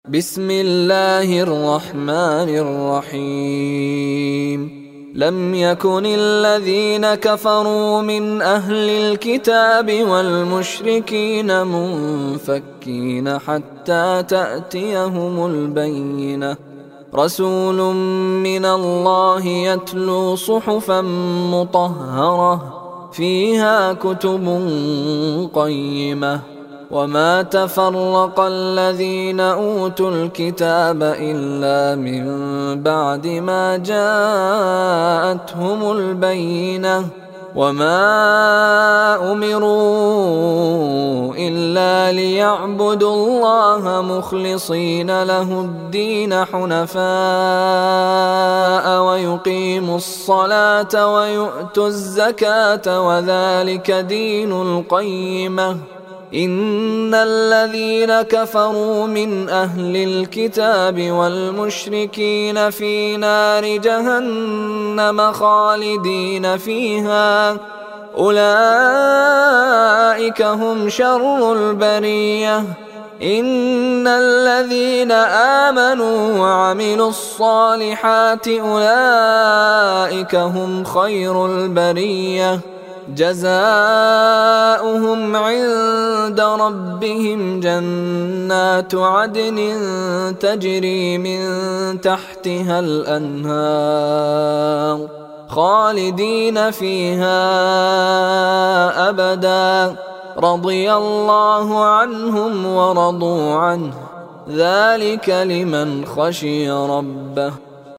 بسم الله الرحمن الرحيم لم يكن الذين كفروا من أهل الكتاب والمشركين منفكين حتى تأتيهم البينة رسول من الله يتلو صحفا مطهرة فيها كتب قيمة وما تفرق الذين أوتوا الكتاب إلا من بعد ما جاءتهم البينة وما أمروا إلا ليعبدوا الله مخلصين له الدين حنفاء ويقيموا الصلاة ويؤتوا الزكاة وذلك دين القيمة إن الذين كفروا من أهل الكتاب والمشركين في نار جهنم خالدين فيها أولئك هم شر البرية إن الذين آمنوا وعملوا الصالحات أولئك هم خير البرية جزاؤهم عند ربهم جنات عدن تجري من تحتها الأنهار خالدين فيها أبدا رضي الله عنهم ورضوا عنه ذلك لمن خشي ربه